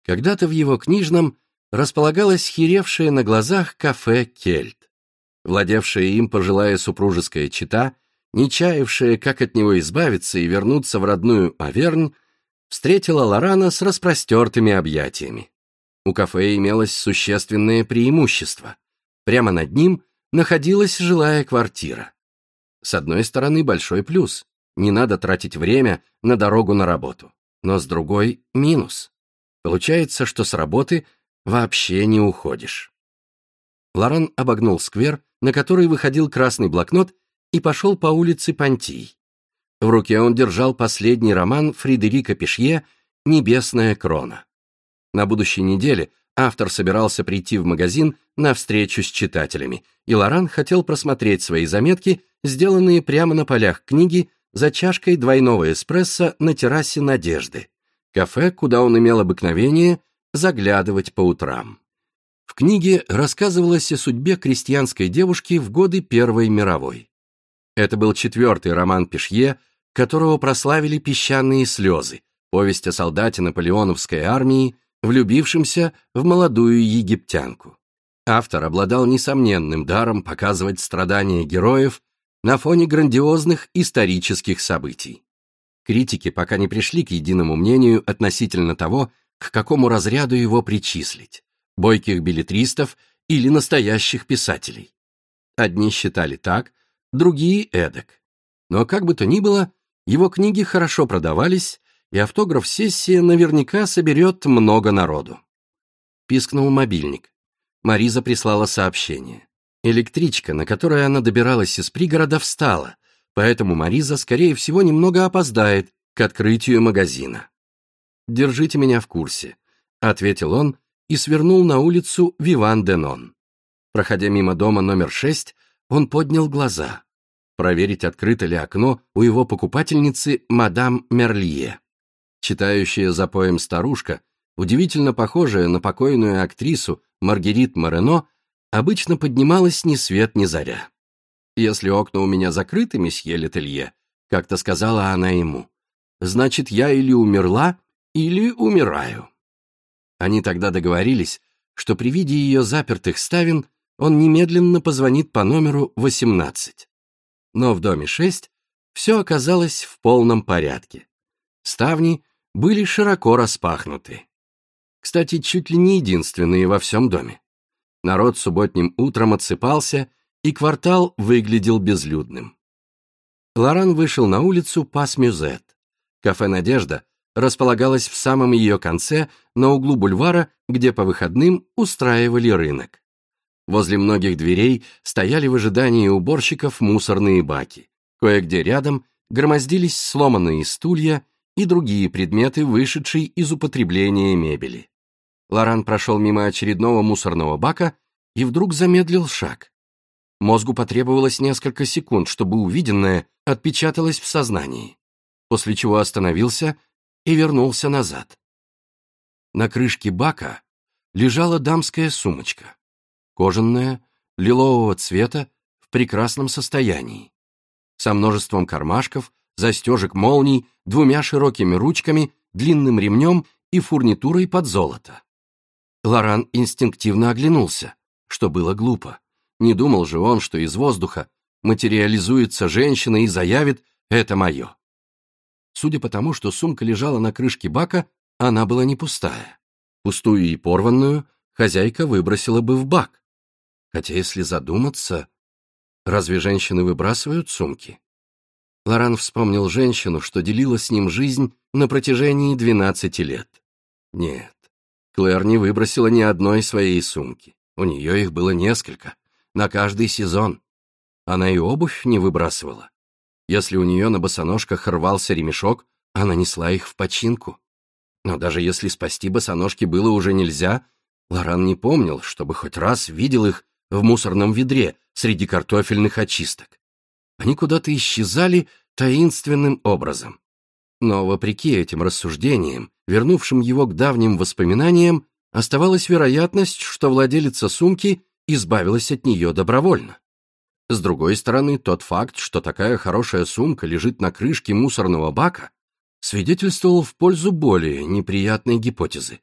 Когда-то в его книжном располагалось херевшее на глазах кафе «Кельт». Владевшая им пожилая супружеская чета, не чаявшая, как от него избавиться и вернуться в родную Авернь, встретила Лорана с распростертыми объятиями. У кафе имелось существенное преимущество. Прямо над ним находилась жилая квартира. С одной стороны, большой плюс. Не надо тратить время на дорогу на работу. Но с другой – минус. Получается, что с работы вообще не уходишь. Лоран обогнул сквер, на который выходил красный блокнот, и пошел по улице Понтий. В руке он держал последний роман Фредерика Пишье «Небесная крона». На будущей неделе автор собирался прийти в магазин на встречу с читателями, и Лоран хотел просмотреть свои заметки, сделанные прямо на полях книги за чашкой двойного эспрессо на террасе Надежды, кафе, куда он имел обыкновение заглядывать по утрам. В книге рассказывалось о судьбе крестьянской девушки в годы Первой мировой. Это был 4-й роман Пишье, которого прославили «Песчаные слезы», повесть о солдате наполеоновской армии, влюбившемся в молодую египтянку. Автор обладал несомненным даром показывать страдания героев на фоне грандиозных исторических событий. Критики пока не пришли к единому мнению относительно того, к какому разряду его причислить – бойких беллетристов или настоящих писателей. Одни считали так, другие – эдак. Но как бы то ни было, его книги хорошо продавались, и автограф-сессия наверняка соберет много народу. Пискнул мобильник. Мариза прислала сообщение. Электричка, на которой она добиралась из пригорода, встала, поэтому Мариза, скорее всего, немного опоздает к открытию магазина. «Держите меня в курсе», — ответил он и свернул на улицу Виван-де-Нон. Проходя мимо дома номер 6, он поднял глаза. Проверить, открыто ли окно у его покупательницы мадам Мерлье. Читающая за поем старушка, удивительно похожая на покойную актрису Маргерит Морено, обычно поднималась ни свет ни заря. «Если окна у меня закрыты, месье Летелье», — как-то сказала она ему, «значит, я или умерла, или умираю». Они тогда договорились, что при виде ее запертых ставен он немедленно позвонит по номеру 18. Но в доме 6 все оказалось в полном порядке. Ставни были широко распахнуты. Кстати, чуть ли не единственные во всем доме. Народ субботним утром отсыпался, и квартал выглядел безлюдным. Лоран вышел на улицу Пас-Мюзет. Кафе «Надежда» располагалось в самом ее конце, на углу бульвара, где по выходным устраивали рынок. Возле многих дверей стояли в ожидании уборщиков мусорные баки. Кое-где рядом громоздились сломанные стулья и другие предметы, вышедшие из употребления мебели. Лоран прошел мимо очередного мусорного бака и вдруг замедлил шаг. Мозгу потребовалось несколько секунд, чтобы увиденное отпечаталось в сознании, после чего остановился и вернулся назад. На крышке бака лежала дамская сумочка, кожаная, лилового цвета, в прекрасном состоянии, со множеством кармашков, застежек молний, 2 широкими ручками, длинным ремнем и фурнитурой под золото. Лоран инстинктивно оглянулся, что было глупо. Не думал же он, что из воздуха материализуется женщина и заявит «это мое». Судя по тому, что сумка лежала на крышке бака, она была не пустая. Пустую и порванную хозяйка выбросила бы в бак. Хотя, если задуматься, разве женщины выбрасывают сумки? Лоран вспомнил женщину, что делила с ним жизнь на протяжении 12 лет. Нет, Клэр не выбросила ни одной своей сумки. У нее их было несколько, на каждый сезон. Она и обувь не выбрасывала. Если у нее на босоножках рвался ремешок, она несла их в починку. Но даже если спасти босоножки было уже нельзя, Лоран не помнил, чтобы хоть раз видел их в мусорном ведре среди картофельных очисток. Они куда-то исчезали таинственным образом. Но, вопреки этим рассуждениям, вернувшим его к давним воспоминаниям, оставалась вероятность, что владелица сумки избавилась от нее добровольно. С другой стороны, тот факт, что такая хорошая сумка лежит на крышке мусорного бака, свидетельствовал в пользу более неприятной гипотезы.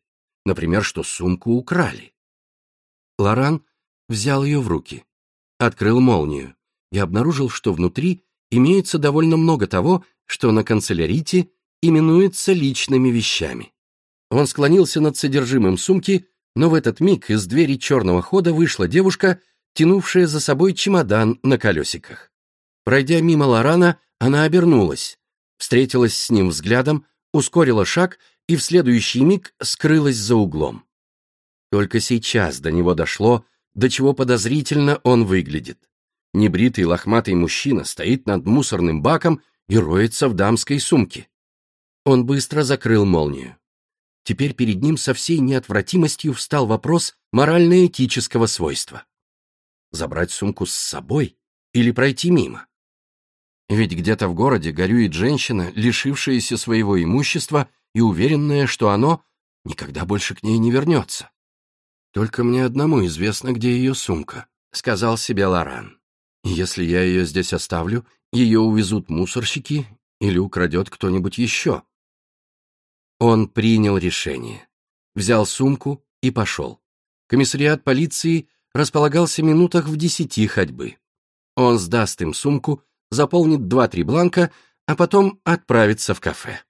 например, что сумку украли. Лоран взял ее в руки, открыл молнию и обнаружил, что внутри имеется довольно много того, что на канцелярите именуется личными вещами. Он склонился над содержимым сумки, но в этот миг из двери черного хода вышла девушка, тянувшая за собой чемодан на колесиках. Пройдя мимо Лорана, она обернулась, встретилась с ним взглядом, ускорила шаг и в следующий миг скрылась за углом. Только сейчас до него дошло, до чего подозрительно он выглядит. Небритый лохматый мужчина стоит над мусорным баком и роется в дамской сумке. Он быстро закрыл молнию. Теперь перед ним со всей неотвратимостью встал вопрос морально-этического свойства. Забрать сумку с собой или пройти мимо? Ведь где-то в городе горюет женщина, лишившаяся своего имущества и уверенная, что оно никогда больше к ней не вернется. «Только мне одному известно, где ее сумка», — сказал себе Лоран. «Если я ее здесь оставлю, ее увезут мусорщики или украдет кто-нибудь еще». Он принял решение, взял сумку и пошел. Комиссариат полиции располагался минутах в 10 ходьбы. Он сдаст им сумку, заполнит 2-3 бланка, а потом отправится в кафе.